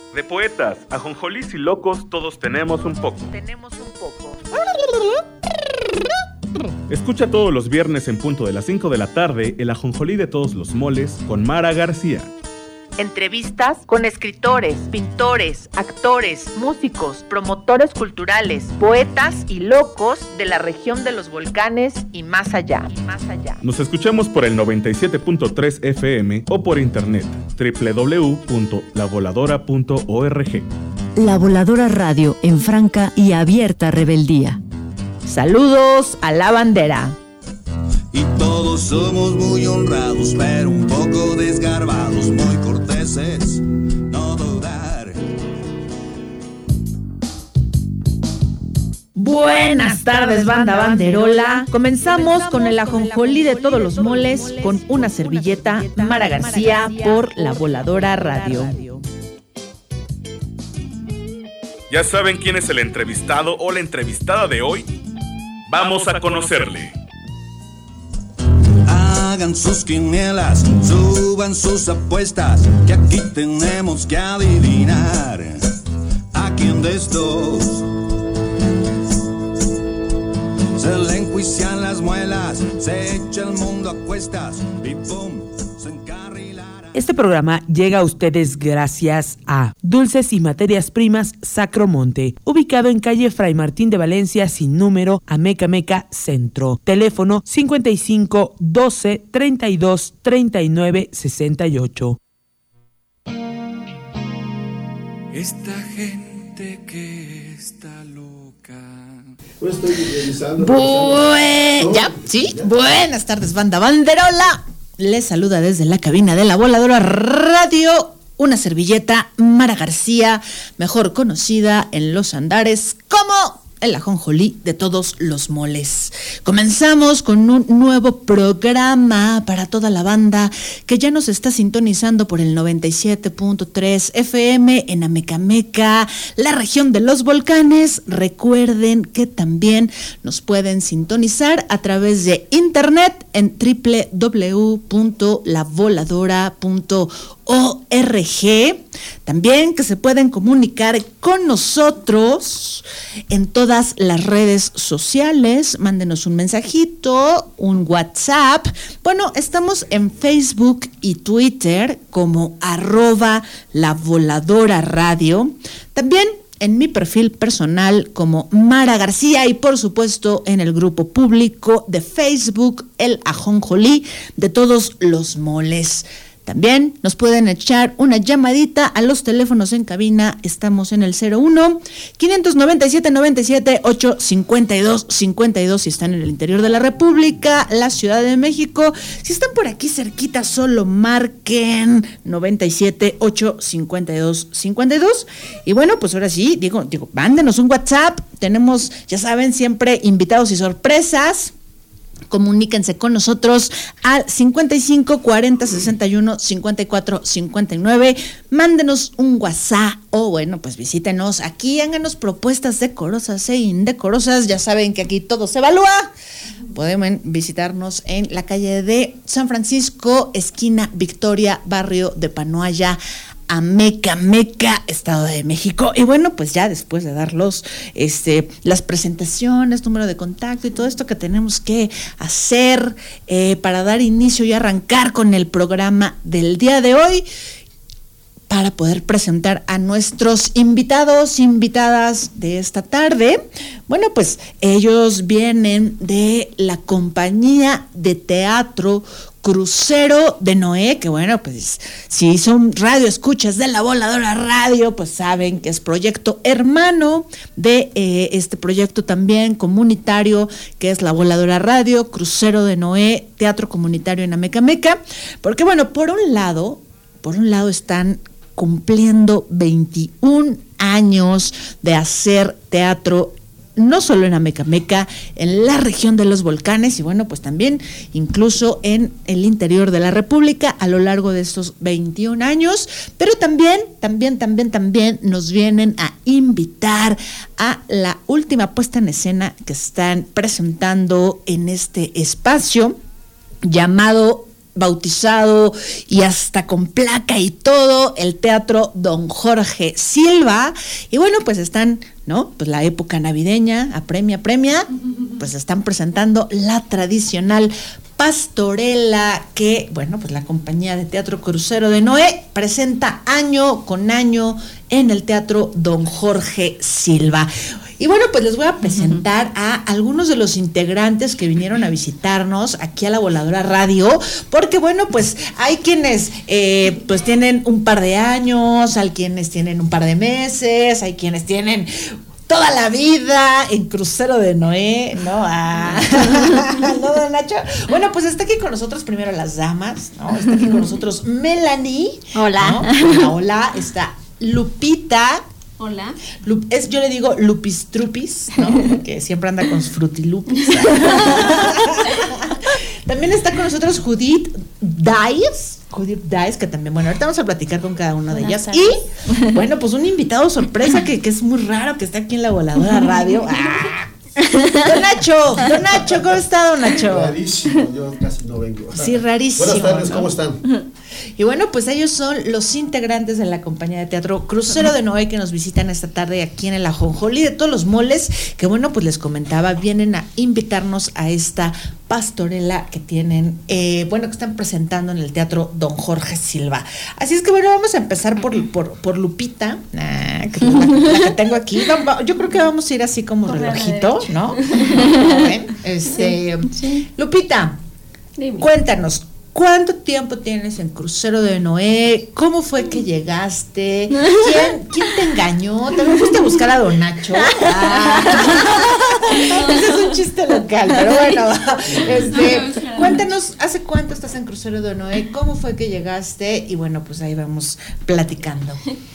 De poetas, ajonjolís y locos, todos tenemos un poco. Escucha todos los viernes en punto de las 5 de la tarde el ajonjolí de todos los moles con Mara García. Entrevistas con escritores, pintores, actores, músicos, promotores culturales, poetas y locos de la región de los volcanes y más allá. Nos escuchamos por el 97.3 FM o por internet www.lavoladora.org. La Voladora Radio en franca y abierta rebeldía. Saludos a la bandera. Y todos somos muy honrados, pero un poco desgarbados, muy corteses, no dudar. Buenas tardes, banda banderola. Comenzamos con el ajonjolí de todos los moles con una servilleta, Mara García por La Voladora Radio. ¿Ya saben quién es el entrevistado o la entrevistada de hoy? Vamos a conocerle. Hagan sus quinielas, suban sus apuestas, que aquí tenemos que adivinar a quién de estos se le enjuician las muelas, se echa el mundo a cuestas y pum, se encarrilará. Este programa llega a ustedes gracias a Dulces y Materias Primas Sacromonte, ubicado en calle Fray Martín de Valencia sin número, Amecameca Centro. Teléfono 55 12 32 39 68. Esta gente que está loca. Pues estoy revisando. Buenas tardes, banda banderola. Les saluda desde la cabina de La Voladora Radio una servilleta, Mara García, mejor conocida en los andares como el ajonjolí de todos los moles. Comenzamos con un nuevo programa para toda la banda que ya nos está sintonizando por el 97.3 FM en Amecameca, la región de los volcanes. Recuerden que también nos pueden sintonizar a través de internet en www.lavoladora.org. También que se pueden comunicar con nosotros en todas las redes sociales. Mándenos un mensajito, un WhatsApp. Bueno, estamos en Facebook y Twitter como @lavoladora_radio. También en mi perfil personal como Mara García y por supuesto en el grupo público de Facebook El Ajonjolí de todos los moles. También nos pueden echar una llamadita a los teléfonos en cabina. Estamos en el 01-597-97-852-52 si están en el interior de la República, la Ciudad de México. Si están por aquí cerquita, solo marquen 97-852-52. Y bueno, pues ahora sí, digo, mándenos un WhatsApp. Tenemos, ya saben, siempre invitados y sorpresas. Comuníquense con nosotros al 55 40 61 54 59. Mándenos un WhatsApp o bueno, pues visítenos aquí, háganos propuestas decorosas e indecorosas. Ya saben que aquí todo se evalúa. Pueden visitarnos en la calle de San Francisco, esquina Victoria, barrio de Panoaya, Amecameca, Estado de México. Y bueno, pues ya después de darlos las presentaciones, número de contacto y todo esto que tenemos que hacer para dar inicio y arrancar con el programa del día de hoy, para poder presentar a nuestros invitados, invitadas de esta tarde. Bueno, pues ellos vienen de la compañía de teatro Crucero de Noé, que bueno, pues si son radio escuchas de La Voladora Radio, pues saben que es proyecto hermano de este proyecto también comunitario que es La Voladora Radio, Crucero de Noé, teatro comunitario en Amecameca, porque bueno, por un lado están cumpliendo 21 años de hacer teatro, no solo en Amecameca, en la región de los volcanes y bueno, pues también incluso en el interior de la República a lo largo de estos 21 años, pero también nos vienen a invitar a la última puesta en escena que están presentando en este espacio llamado bautizado y hasta con placa y todo, el Teatro Don Jorge Silva. Y bueno, pues están, ¿no? Pues la época navideña, apremia, pues están presentando la tradicional pastorela que, bueno, pues la compañía de teatro Crucero de Noé presenta año con año en el Teatro Don Jorge Silva. Y bueno, pues les voy a presentar a algunos de los integrantes que vinieron a visitarnos aquí a La Voladora Radio, porque bueno, pues hay quienes pues tienen un par de años, hay quienes tienen un par de meses, hay quienes tienen toda la vida en Crucero de Noé, ¿no? ¿No, don Nacho? Bueno, pues está aquí con nosotros primero las damas, ¿no? Está aquí con nosotros Melanie. Hola. ¿no? Hola, está Lupita. Hola. Yo le digo Lupis Trupis, ¿no? Porque siempre anda con sus frutilupis. También está con nosotros Judith Dice, que también, bueno, ahorita vamos a platicar con cada una de ellas. Y, bueno, pues un invitado sorpresa que es muy raro que está aquí en La Voladora Radio. Don Nacho, ¿cómo está, don Nacho? Rarísimo, yo casi no vengo. Sí, rarísimo. Buenas tardes, ¿no? ¿Cómo están? Y bueno, pues ellos son los integrantes de la compañía de teatro Crucero de Noé que nos visitan esta tarde aquí en el Ajonjolí de todos los moles, que bueno, pues les comentaba, vienen a invitarnos a esta pastorela que tienen, bueno, que están presentando en el Teatro Don Jorge Silva. Así es que bueno, vamos a empezar por Lupita, que es la que tengo aquí. Yo creo que vamos a ir así como por relojito, ¿no? Sí. Lupita, Dime. cuéntanos, ¿cuánto tiempo tienes en Crucero de Noé? ¿Cómo fue que llegaste? ¿Quién te engañó? ¿Te fuiste a buscar a don Nacho? Ese es un chiste local, pero bueno, cuéntanos, ¿hace cuánto estás en Crucero de Noé? ¿Cómo fue que llegaste? Y bueno, pues ahí vamos platicando.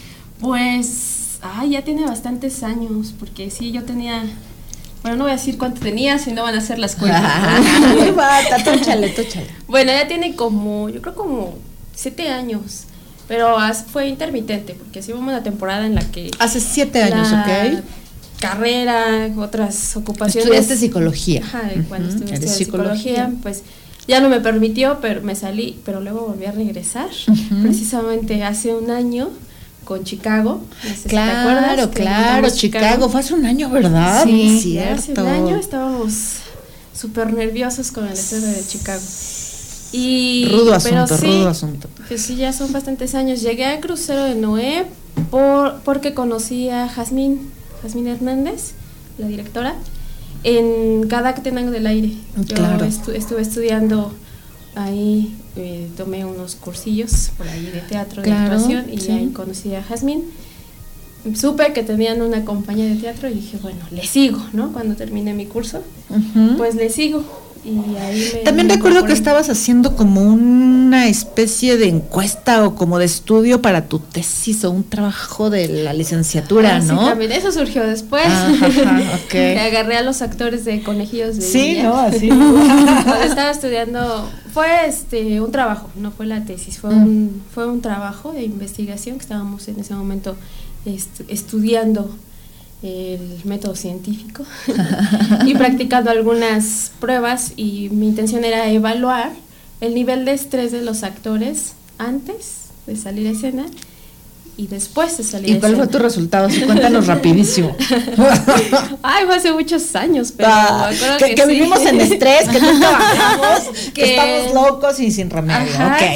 Pues, ya tiene bastantes años, porque sí, yo tenía... Bueno, no voy a decir cuánto tenía, si no van a hacer las cuentas. Tóchale. Bueno, ya tiene yo creo como 7 años, pero fue intermitente, porque sí hubo una temporada en la que... Hace 7 años, ¿ok? Carrera, otras ocupaciones. Estudiaste psicología. Ajá, cuando estudié psicología, pues ya no me permitió, pero me salí, pero luego volví a regresar, precisamente hace un año, con Chicago. No sé si te acuerdas. Claro, Chicago. Fue hace un año, ¿verdad? Sí, cierto. Hace un año estábamos súper nerviosos con el estreno de Chicago. Rudo asunto. Pues sí, ya son bastantes años. Llegué a Crucero de Noé porque conocí a Jazmín Hernández, la directora, en Cada que tengo del aire. Yo estuve estudiando ahí, tomé unos cursillos por ahí de teatro, de actuación, y ahí conocí a Jazmín. Supe que tenían una compañía de teatro y dije, bueno, le sigo, ¿no? Cuando terminé mi curso, pues le sigo. Y ahí también recuerdo que estabas haciendo como una especie de encuesta o como de estudio para tu tesis o un trabajo de la licenciatura, ¿no? Sí, también eso surgió después. Okay. Agarré a los actores de Conejillos de Sí, India. ¿no? Así. Cuando estaba estudiando, fue un trabajo, no fue la tesis, fue un trabajo de investigación que estábamos en ese momento estudiando el método científico y practicando algunas pruebas, y mi intención era evaluar el nivel de estrés de los actores antes de salir a escena y después de salir a escena. ¿Y cuál fue tu resultado? Sí, cuéntanos rapidísimo. Fue hace muchos años, pero me acuerdo que vivimos en estrés, que no trabajamos, que estamos locos y sin remedio.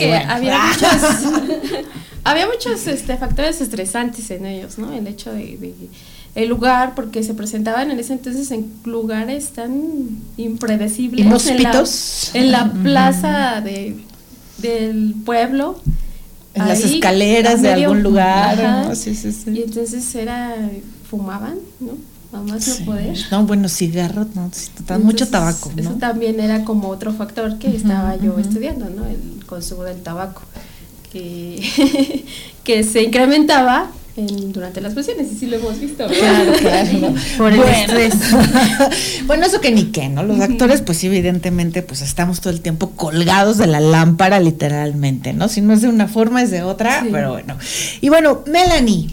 Había muchos factores estresantes en ellos, ¿no? El hecho de el lugar, porque se presentaban en ese entonces en lugares tan impredecibles, inhóspitos, en la plaza del pueblo, en ahí, las escaleras de algún lugar, ¿no? Sí. Y entonces fumaban, ¿no? A más no poder. No, bueno, cigarros, no, mucho tabaco, ¿no? Eso también era como otro factor que estaba yo estudiando, ¿no? El consumo del tabaco, que se incrementaba durante las funciones, y sí lo hemos visto. Claro. Por el estrés. Bueno, eso que ni qué, ¿no? Los actores, pues sí, evidentemente, pues estamos todo el tiempo colgados de la lámpara, literalmente, ¿no? Si no es de una forma, es de otra, sí. Pero bueno. Y bueno, Melanie,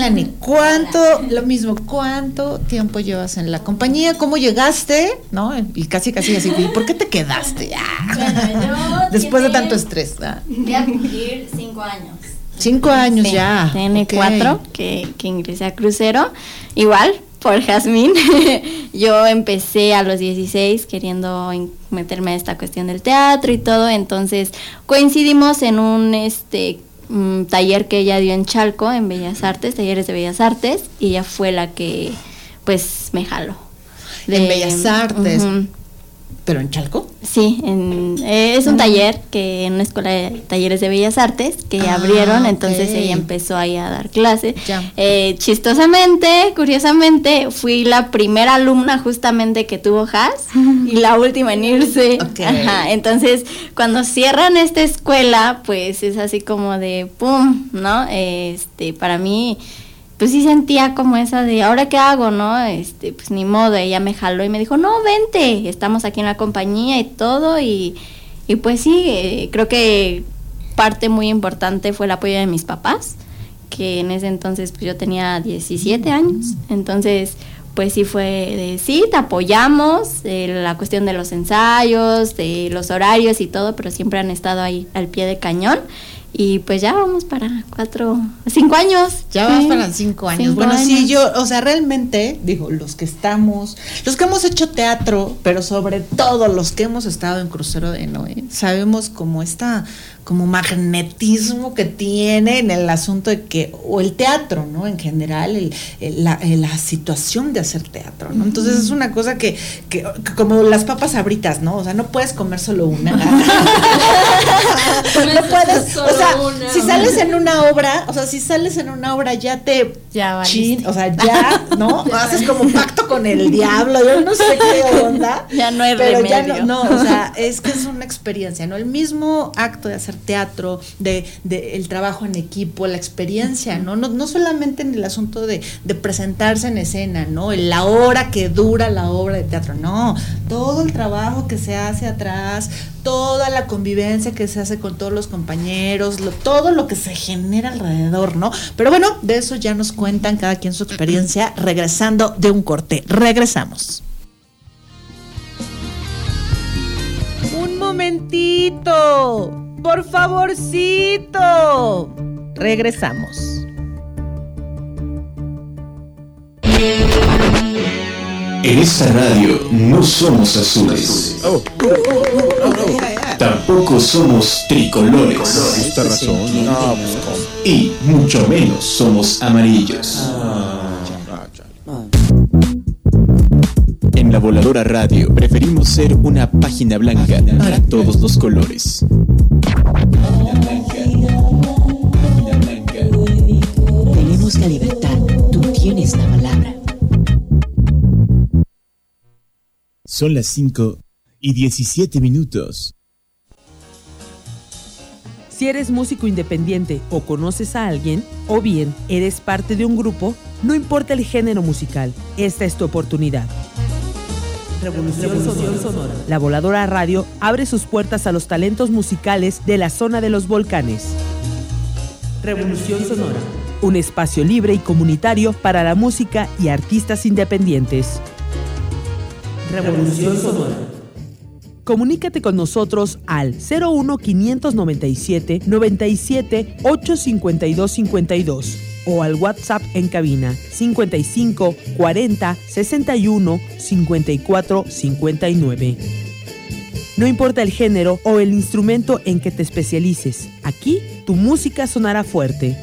¿cuánto tiempo llevas en la compañía? ¿Cómo llegaste? ¿No? Y casi así, ¿y por qué te quedaste? Bueno, yo después de tanto estrés. Voy a cumplir 5 años. 5 años, sí, ya. Tiene 4 que ingresé a Crucero. Igual, por Jazmín. Yo empecé a los 16 queriendo meterme a esta cuestión del teatro y todo. Entonces coincidimos en un taller que ella dio en Chalco, en Bellas Artes, talleres de Bellas Artes. Y ella fue la que, pues, me jaló. En Bellas Artes. ¿Pero en Chalco? Sí, es un taller que en una escuela de talleres de Bellas Artes que abrieron, entonces ella empezó ahí a dar clase. Chistosamente, curiosamente, fui la primera alumna justamente que tuvo Jazz y la última en irse. Ajá, entonces, cuando cierran esta escuela, pues es así como de pum, ¿no? Para mí, pues sí sentía como esa de, ¿ahora qué hago, no? Pues ni modo, ella me jaló y me dijo, no, vente, estamos aquí en la compañía y todo, y pues sí, creo que parte muy importante fue el apoyo de mis papás, que en ese entonces pues yo tenía 17 años, entonces pues sí fue de, sí, te apoyamos, la cuestión de los ensayos, de los horarios y todo, pero siempre han estado ahí al pie de cañón. Y pues ya vamos para 5 años. Ya vas para 5 años. 5 bueno, años. Sí, o sea, realmente, digo, los que hemos hecho teatro, pero sobre todo los que hemos estado en Crucero de Noé, sabemos como magnetismo que tiene en el asunto de que, o el teatro, ¿no? En general, la situación de hacer teatro, ¿no? Entonces es una cosa que como las papas sabritas, ¿no? O sea, no puedes comer solo una. No puedes, o sea, si sales en una obra, ya valiste. o sea, ya, ¿no? Haces como un pacto con el diablo, yo no sé qué onda. Ya no hay pero remedio. Ya no, o sea, es que es una experiencia, ¿no? El mismo acto de hacer teatro, de el trabajo en equipo, la experiencia, ¿no? No solamente en el asunto de presentarse en escena, ¿no? La hora que dura la obra de teatro, no, todo el trabajo que se hace atrás, toda la convivencia que se hace con todos los compañeros, todo lo que se genera alrededor, ¿no? Pero bueno, de eso ya nos cuentan cada quien su experiencia, regresando de un corte. Regresamos. Un momentito. Por favorcito. Regresamos. En esta radio no somos azules. Tampoco somos tricolores. Y mucho menos somos amarillos. En La Voladora Radio preferimos ser una página blanca para todos los colores. Tenemos la libertad, tú tienes la palabra. Son las 5:17. Si eres músico independiente o conoces a alguien, o bien eres parte de un grupo, no importa el género musical, esta es tu oportunidad. Revolución Sonora. La Voladora Radio abre sus puertas a los talentos musicales de la zona de los volcanes. Revolución Sonora. Un espacio libre y comunitario para la música y artistas independientes. Revolución Sonora. Comunícate con nosotros al 01597 97 852 52 o al WhatsApp en cabina 55 40 61 54 59. No importa el género o el instrumento en que te especialices, aquí tu música sonará fuerte.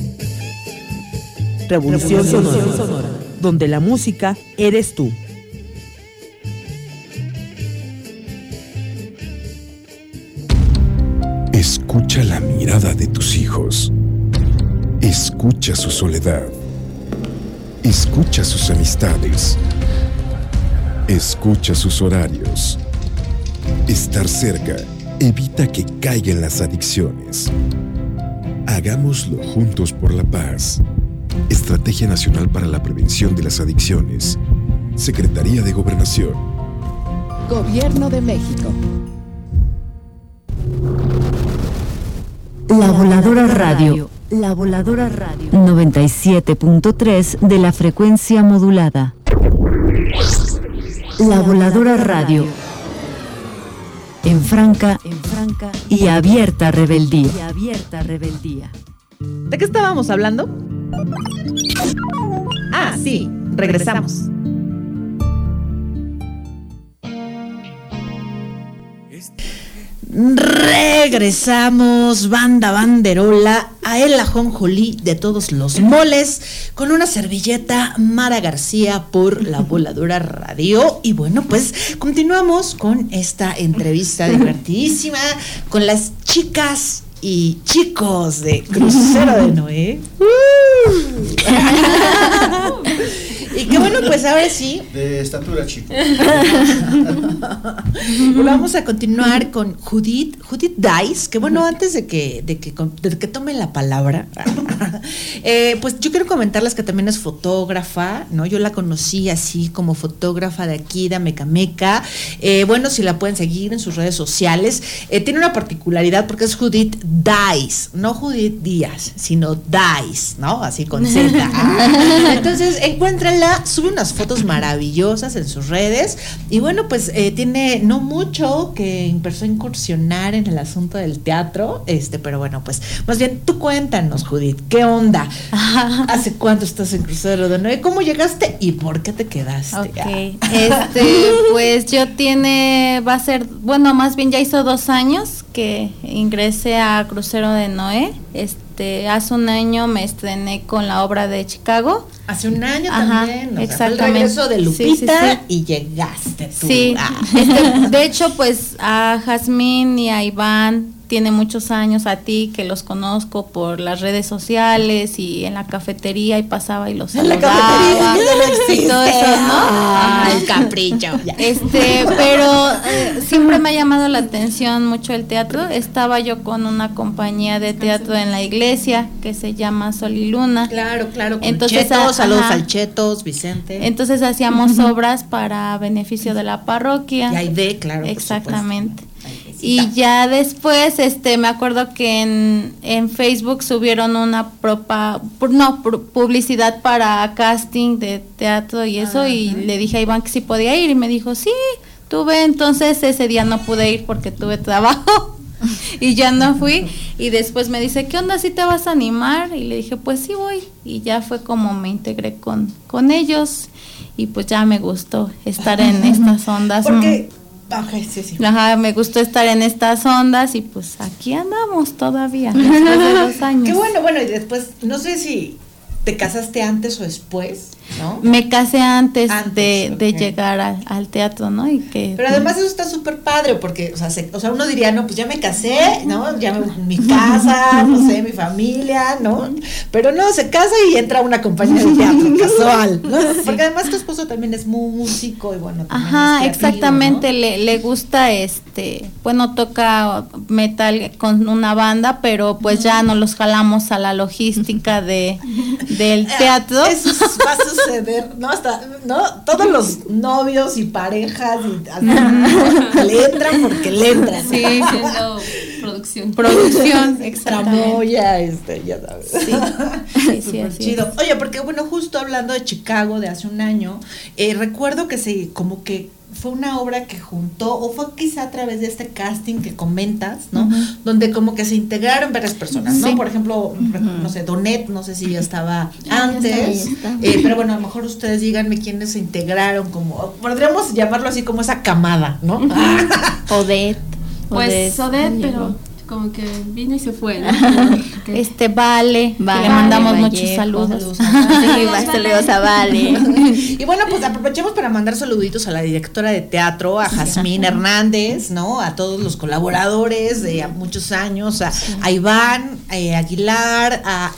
Revolución Sonora, donde la música eres tú. Escucha la mirada de tus hijos. Escucha su soledad. Escucha sus amistades. Escucha sus horarios. Estar cerca evita que caigan las adicciones. Hagámoslo juntos por la paz. Estrategia Nacional para la Prevención de las Adicciones. Secretaría de Gobernación. Gobierno de México. La Voladora Radio. La Voladora Radio. 97.3 de la frecuencia modulada. La Voladora Radio. En franca y abierta rebeldía. ¿De qué estábamos hablando? Ah, sí, regresamos. Regresamos, banda banderola, a el ajonjolí de todos los moles, con una servilleta Mara García por La Voladora Radio. Y bueno, pues continuamos con esta entrevista divertidísima con las chicas y chicos de Crucero de Noé. Y que bueno, pues ahora sí. De estatura chica. Vamos a continuar con Judith Dice, que bueno, antes de que tome la palabra, pues yo quiero comentarles que también es fotógrafa, ¿no? Yo la conocí así como fotógrafa de aquí, de Amecameca. Bueno, si la pueden seguir en sus redes sociales. Tiene una particularidad porque es Judith Dice, no Judith Díaz, sino Dice, ¿no? Así con Z. Entonces, encuéntrenla, sube unas fotos maravillosas en sus redes. Y bueno, pues tiene no mucho que empezó a incursionar en el asunto del teatro, pero bueno, pues más bien tú cuéntanos, Judith, ¿qué onda? ¿Hace cuánto estás en Crucero de Noé? ¿Cómo llegaste y por qué te quedaste? Ok, pues yo más bien ya hizo 2 años que ingresé a Crucero de Noé. Hace un año me estrené con la obra de Chicago. Hace un año también, exactamente. El regreso de Lupita, sí. Y llegaste tú. Sí, de hecho, pues a Jazmín y a Iván tiene muchos años, a ti que los conozco por las redes sociales y en la cafetería y pasaba y los saludaba y todo eso, ¿no? El capricho. Pero siempre me ha llamado la atención mucho el teatro. Estaba yo con una compañía de teatro en la iglesia que se llama Sol y Luna. Claro, con entonces, Chetos, saludos al Chetos, Vicente. Entonces hacíamos obras para beneficio de la parroquia. Y Aide, claro. Exactamente. Y ya después, me acuerdo que en Facebook subieron una publicidad para casting de teatro y eso, y le dije a Iván que sí podía ir, y me dijo, sí, tuve, entonces ese día no pude ir porque tuve trabajo, y ya no fui, y después me dice, ¿qué onda, si te vas a animar? Y le dije, pues sí voy, y ya fue como me integré con ellos, y pues ya me gustó estar en estas ondas. Porque... sí. Ajá, me gustó estar en estas ondas y pues aquí andamos todavía, después de 2 años. Qué bueno, y después, no sé si te casaste antes o después, ¿no? Me casé antes de llegar al teatro, ¿no? Pero además eso está súper padre, porque, o sea, uno diría, no, pues ya me casé, ¿no? Ya mi casa, no sé, mi familia, ¿no? Pero no, se casa y entra a una compañía de teatro casual, ¿no? Sí. Porque además tu esposo también es músico y bueno, también ajá, es creativo, exactamente, ¿no? le gusta toca metal con una banda, pero pues ya no los jalamos a la logística del teatro. Eso va a suceder, ¿no? Todos los novios y parejas le entran porque le entran. Sí, siendo producción, extramoya, ya sabes. Sí, súper chido. Oye, porque bueno, justo hablando de Chicago de hace un año, recuerdo que como que fue una obra que juntó, o fue quizá a través de este casting que comentas, ¿no? Donde como que se integraron varias personas, ¿no? Por ejemplo, no sé, Donet, no sé si ya estaba antes, pero bueno, a lo mejor ustedes díganme quiénes se integraron, como, podríamos llamarlo así como esa camada, ¿no? Odette. Pues Odette, pero como que vino y se fue, ¿no? Vale, que le mandamos muchos saludos. Saludos a Vale. Y bueno, pues aprovechemos para mandar saluditos a la directora de teatro, a Jazmín Hernández, ¿no? A todos los colaboradores de muchos años, a Iván Aguilar, a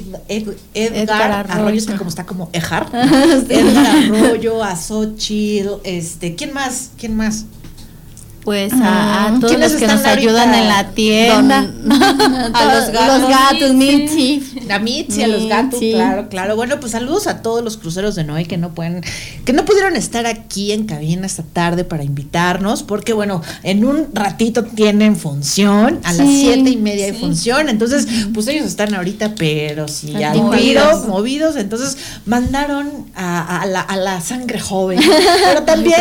Edgar Arroyo, que como está como Ejar, Edgar Arroyo, a Xochitl, ¿quién más? Pues a todos los que nos ayudan ahorita? en la tienda, a los gatos, Mitzi. A Mitzi, a los gatos, claro. Bueno, pues saludos a todos los cruceros de Noé que no pudieron estar aquí en cabina esta tarde para invitarnos, porque bueno, en un ratito tienen función, a las 7:30 hay función, entonces pues ellos están ahorita, pero sí, movidos, entonces mandaron a la sangre joven, pero también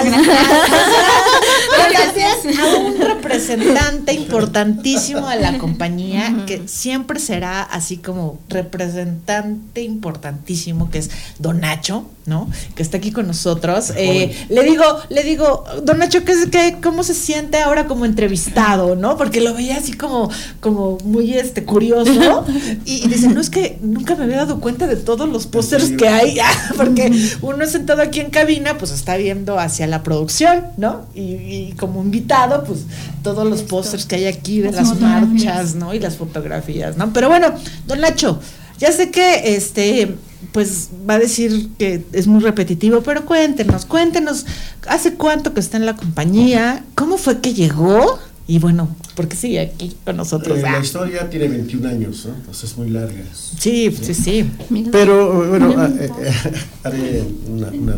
a un representante importantísimo de la compañía, que siempre será así como representante importantísimo, que es Don Nacho, ¿no? Que está aquí con nosotros. Le digo, Don Nacho, ¿cómo se siente ahora como entrevistado, no? Porque lo veía así como muy curioso, y dice, no, es que nunca me había dado cuenta de todos los pósters que hay, porque uno sentado aquí en cabina, pues está viendo hacia la producción, ¿no? Y como invitado, pues todos los pósters que hay aquí de las marchas, ¿no? Y las fotografías, ¿no? Pero bueno, Don Nacho, ya sé que pues va a decir que es muy repetitivo, pero cuéntenos, ¿hace cuánto que está en la compañía? ¿Cómo fue que llegó? Y bueno, ¿por qué sigue aquí con nosotros? La historia tiene 21 años, ¿no? Entonces es muy larga. Sí. Pero bueno, haré una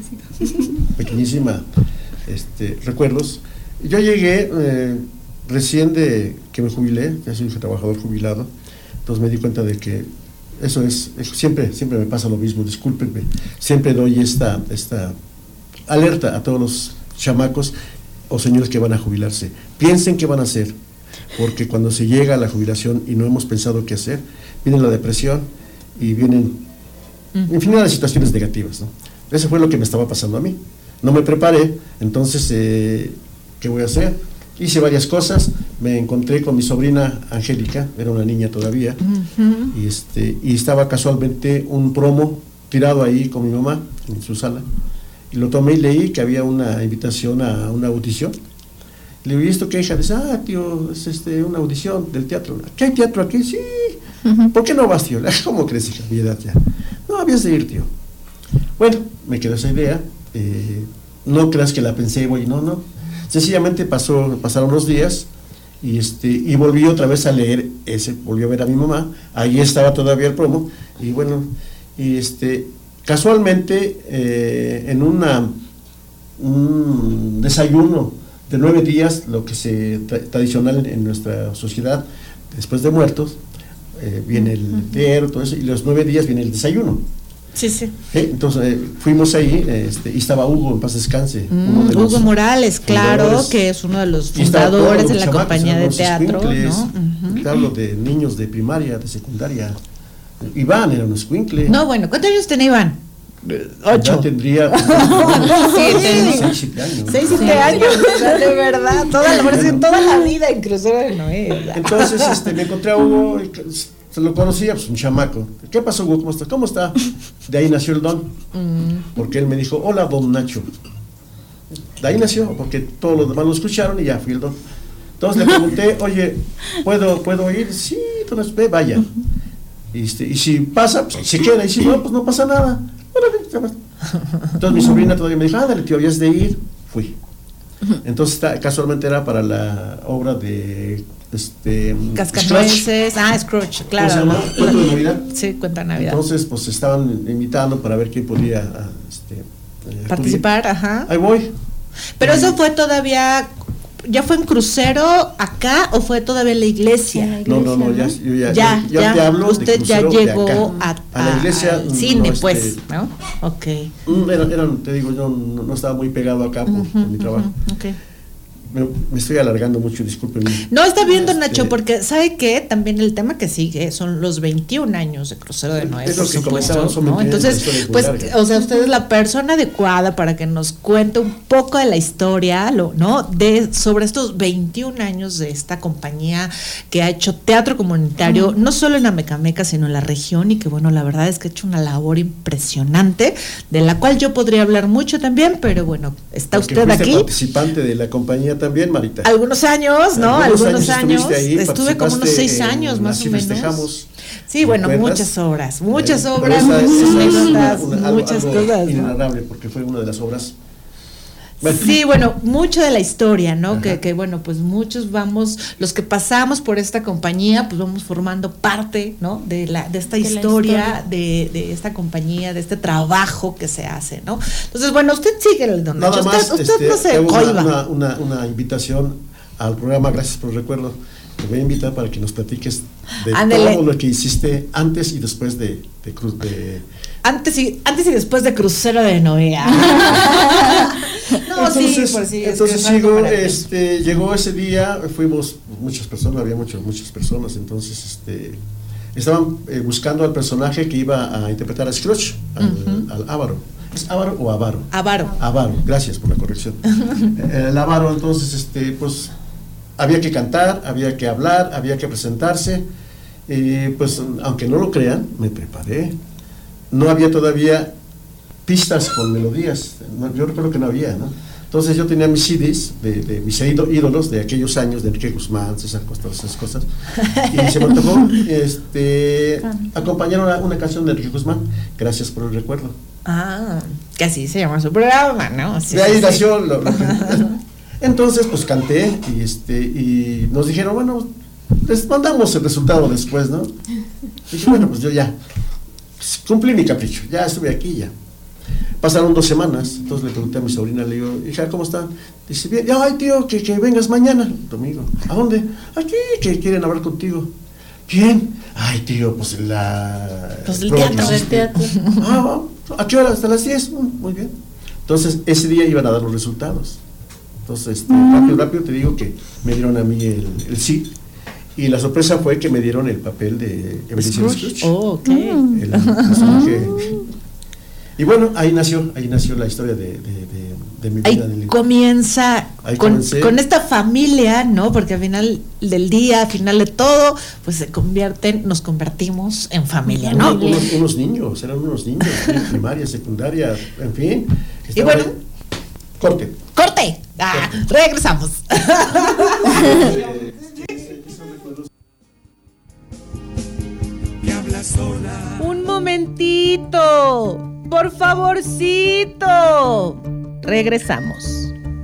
pequeñísima recuerdos. Yo llegué recién de que me jubilé, ya soy trabajador jubilado, entonces me di cuenta de que eso es siempre me pasa lo mismo, discúlpenme, siempre doy esta alerta a todos los chamacos o señores que van a jubilarse. Piensen qué van a hacer, porque cuando se llega a la jubilación y no hemos pensado qué hacer, viene la depresión y vienen infinidad de situaciones negativas, ¿no? Eso fue lo que me estaba pasando a mí. No me preparé, entonces, ¿qué voy a hacer? Hice varias cosas, me encontré con mi sobrina Angélica, era una niña todavía, y estaba casualmente un promo tirado ahí con mi mamá, en su sala, y lo tomé y leí que había una invitación a una audición. Le digo, ¿y esto qué, hija? Dice, tío, es una audición del teatro. ¿Qué hay teatro aquí? Sí. ¿Por qué no vas, tío? ¿Cómo crees, hija? Mi edad ya. No, habías de ir, tío. Bueno, me quedó esa idea. No creas que la pensé, güey, no. Sencillamente pasaron los días y volví otra vez a leer volví a ver a mi mamá, ahí estaba todavía el promo, y bueno, casualmente en un desayuno de 9 días, lo que se tradicional en nuestra sociedad, después de muertos, viene el entierro, todo eso, y los 9 días viene el desayuno. Sí. Entonces fuimos ahí, y estaba Hugo, en paz descanse. Hugo Morales, claro, que es uno de los fundadores de la compañía de teatro, ¿no? Te hablo de niños de primaria, de secundaria. Iván era un escuincle. No, bueno, ¿cuántos años tenía Iván? 8. Ya tendría 6-7 años. 6-7 años, de verdad, toda la vida en Crucero de Noé. Entonces me encontré a Hugo, se lo conocía, pues un chamaco. ¿Qué pasó, Hugo? ¿Cómo está? De ahí nació el don, porque él me dijo, hola, Don Nacho. De ahí nació, porque todos los demás lo escucharon y ya fui el don. Entonces le pregunté, oye, ¿puedo ir? Sí, entonces vaya. Y si pasa, pues se queda, y si no, pues no pasa nada. Entonces mi sobrina todavía me dijo, dale, tío, habías de ir. Fui. Entonces casualmente era para la obra de Cascanueces, Scrooge, claro. ¿Cómo se llama? ¿Cuento de Navidad? Sí, Cuento de Navidad. Entonces pues estaban invitando para ver quién podía participar, ajá. Ahí voy. Pero eso fue todavía, ¿ya fue en Crucero acá o fue todavía en la iglesia? No, ya te hablo. Usted de ya llegó a la iglesia, al cine, pues, ¿no? Ok. Te digo, yo no estaba muy pegado acá por mi trabajo. Okay. Me estoy alargando mucho, discúlpenme. No, está bien, Don Nacho, porque ¿sabe qué? También el tema que sigue son los 21 años de Crucero de Noé, por supuesto, ¿no? Entonces, pues, o sea, usted es la persona adecuada para que nos cuente un poco de la historia, ¿no? Sobre estos 21 años de esta compañía que ha hecho teatro comunitario, no solo en Amecameca, sino en la región, y que, bueno, la verdad es que ha hecho una labor impresionante, de la cual yo podría hablar mucho también, pero bueno, está porque usted aquí. Participante de la compañía también, Marita. Algunos años, ¿no? Algunos años. Ahí, estuve como unos 6 años más o menos. Festejamos. Sí, bueno, muchas obras, muchas cosas. Inenarrable, porque fue una de las obras Sí, bueno, mucho de la historia, ¿no? Que bueno, pues muchos vamos, los que pasamos por esta compañía, pues vamos formando parte, ¿no? De esta historia, de esta compañía, de este trabajo que se hace, ¿no? Entonces, bueno, usted sigue el don Nada Nacho, más, usted no se cohiba. Una invitación al programa, gracias por el recuerdo. Te voy a invitar para que nos platiques de todo lo que hiciste antes y después de Antes y después de Crucero de Noé. Entonces llegó ese día, fuimos muchas personas, había muchas personas, entonces estaban buscando al personaje que iba a interpretar a Scrooge, al Avaro. ¿Es Avaro o Avaro? Avaro, gracias por la corrección. El Avaro, entonces, pues había que cantar, había que hablar, había que presentarse, pues aunque no lo crean, me preparé. No había todavía pistas con melodías, yo recuerdo que no había, ¿no? Entonces yo tenía mis CDs de mis ídolos de aquellos años, de Enrique Guzmán, César Costa, todas esas cosas, y se me tocó acompañaron a una canción de Enrique Guzmán, Gracias por el recuerdo. Que así se llama su programa, ¿no? Sí, de ahí nació entonces pues canté y nos dijeron, bueno, les mandamos el resultado después, ¿no? Y dije, bueno, pues yo ya cumplí mi capricho, ya estuve aquí, ya. Pasaron 2 semanas, entonces le pregunté a mi sobrina, le digo, hija, ¿cómo están? Dice, bien, ay tío, que vengas mañana, domingo. ¿A dónde? Aquí, que quieren hablar contigo. Bien, ay tío, pues el teatro. ¿A qué hora? Hasta las 10, muy bien. Entonces, ese día iban a dar los resultados. Entonces, rápido te digo que me dieron a mí el sí. Y la sorpresa fue que me dieron el papel de Ebenezer Scrooge. El personaje. Y bueno, ahí nació la historia de mi vida. Ahí comienza con esta familia, ¿no? Porque al final del día, al final de todo, pues nos convertimos en familia, ¿no? Unos niños, eran unos niños, primaria, secundaria, en fin. Y bueno, corte. Regresamos. Un momentito. Por favorcito. Regresamos.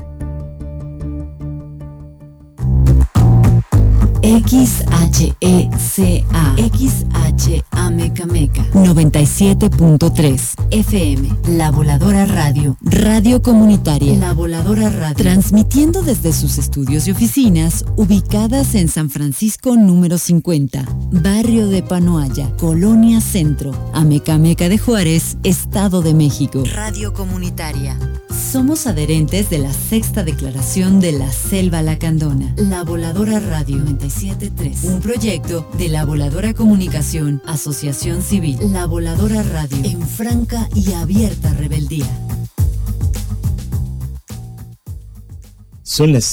XHECA XHA Mecameca 97.3 FM La Voladora Radio, radio comunitaria. La Voladora Radio, transmitiendo desde sus estudios y oficinas ubicadas en San Francisco número 50, barrio de Panoaya, Colonia Centro, Amecameca de Juárez, Estado de México. Radio comunitaria. Somos adherentes de la 6ª Declaración de la Selva Lacandona. La Voladora Radio 97.3, un proyecto de La Voladora Comunicación, Asociación Civil. La Voladora Radio, en franca y abierta rebeldía. Son las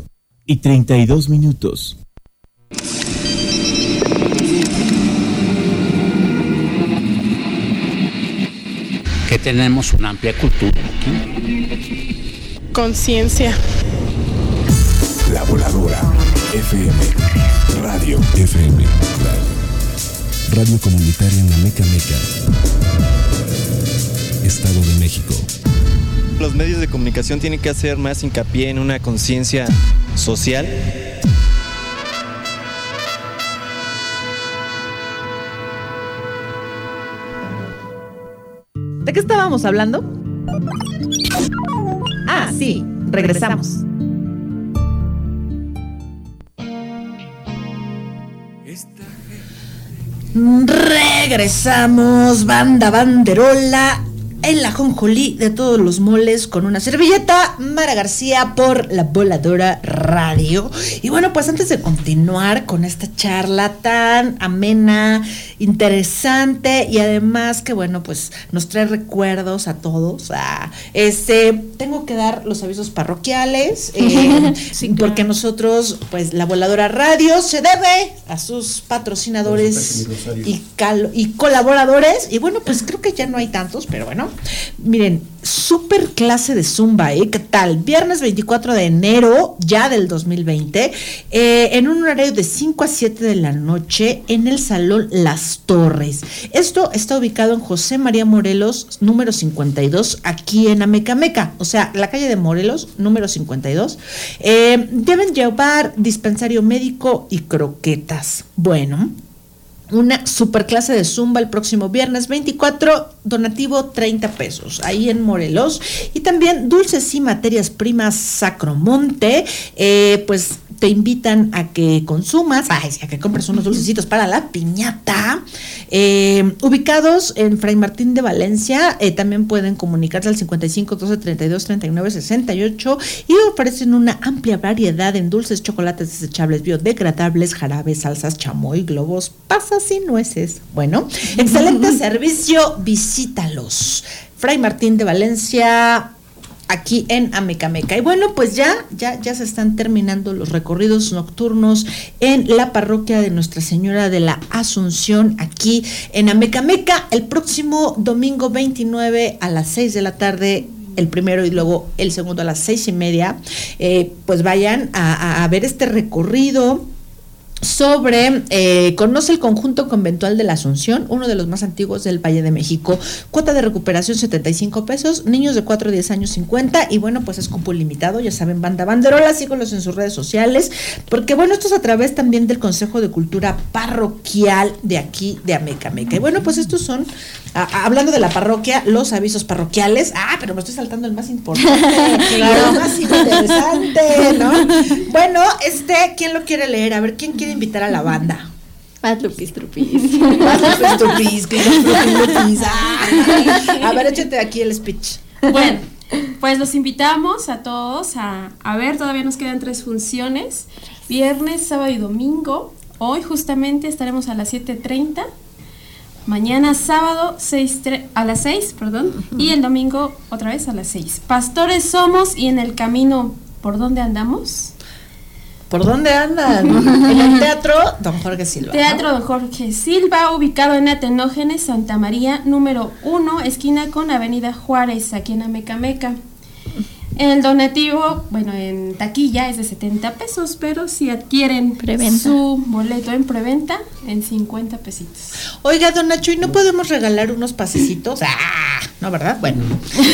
5:32. Que tenemos una amplia cultura aquí. Conciencia. La Voladora FM, Radio FM, Radio Comunitaria en Amecameca, Estado de México. Los medios de comunicación tienen que hacer más hincapié en una conciencia social. ¿De qué estábamos hablando? Sí, regresamos. Regresamos, banda banderola, el ajonjolí de todos los moles con una servilleta. Mara García por La Voladora Radio. Y bueno, pues antes de continuar con esta charla tan amena, interesante y además que bueno, pues nos trae recuerdos a todos. Tengo que dar los avisos parroquiales, sí, porque nosotros, pues La Voladora Radio se debe a sus patrocinadores y colaboradores. Y bueno, pues creo que ya no hay tantos, pero bueno. Miren, super clase de Zumba, ¿qué tal? Viernes 24 de enero ya del 2020, en un horario de 5 a 7 de la noche en el Salón Las Torres. Esto está ubicado en José María Morelos, número 52, aquí en Amecameca, o sea, la calle de Morelos, número 52. Deben llevar dispensario médico y croquetas. Bueno, una super clase de Zumba el próximo viernes 24, donativo 30 pesos, ahí en Morelos. Y también Dulces y Materias Primas Sacromonte, pues te invitan a que consumas, a que compres unos dulcecitos para la piñata, ubicados en Fray Martín de Valencia. También pueden comunicarse al 55 12 32 39 68 y ofrecen una amplia variedad en dulces, chocolates desechables, biodegradables, jarabes, salsas, chamoy, globos, pasas y nueces. Bueno, excelente servicio, visítalos. Fray Martín de Valencia, aquí en Amecameca. Y bueno, pues ya se están terminando los recorridos nocturnos en la parroquia de Nuestra Señora de la Asunción, aquí en Amecameca. El próximo domingo 29 a las 6 de la tarde, el primero y luego el segundo a las 6:30, pues vayan a ver este recorrido sobre, conoce el conjunto conventual de la Asunción, uno de los más antiguos del Valle de México. Cuota de recuperación 75 pesos, niños de 4 a 10 años 50, y bueno, pues es cupo limitado, ya saben, Banda Banderola, síguelos en sus redes sociales, porque bueno, esto es a través también del Consejo de Cultura Parroquial de aquí de Amecameca. Y bueno, pues estos son, hablando de la parroquia, los avisos parroquiales. Pero me estoy saltando el más importante, claro, el más interesante, ¿no? Bueno, ¿quién lo quiere leer? A ver, ¿quién quiere invitar a la banda? A Trupis. A ver, échate aquí el speech. Bueno, pues los invitamos a todos a ver, todavía nos quedan 3 funciones, viernes, sábado y domingo. Hoy justamente estaremos a las 7:30, mañana sábado a las 6, y el domingo otra vez a las 6. Pastores somos y en el camino, ¿por dónde andamos? ¿Por dónde andan? En el Teatro Don Jorge Silva. Teatro Don Jorge Silva, ubicado en Atenógenes, Santa María, número 1, esquina con Avenida Juárez, aquí en Amecameca. El donativo, bueno, en taquilla es de 70 pesos, pero si adquieren su boleto en preventa, en 50 pesitos. Oiga, don Nacho, ¿y no podemos regalar unos pasecitos? No, ¿verdad? Bueno.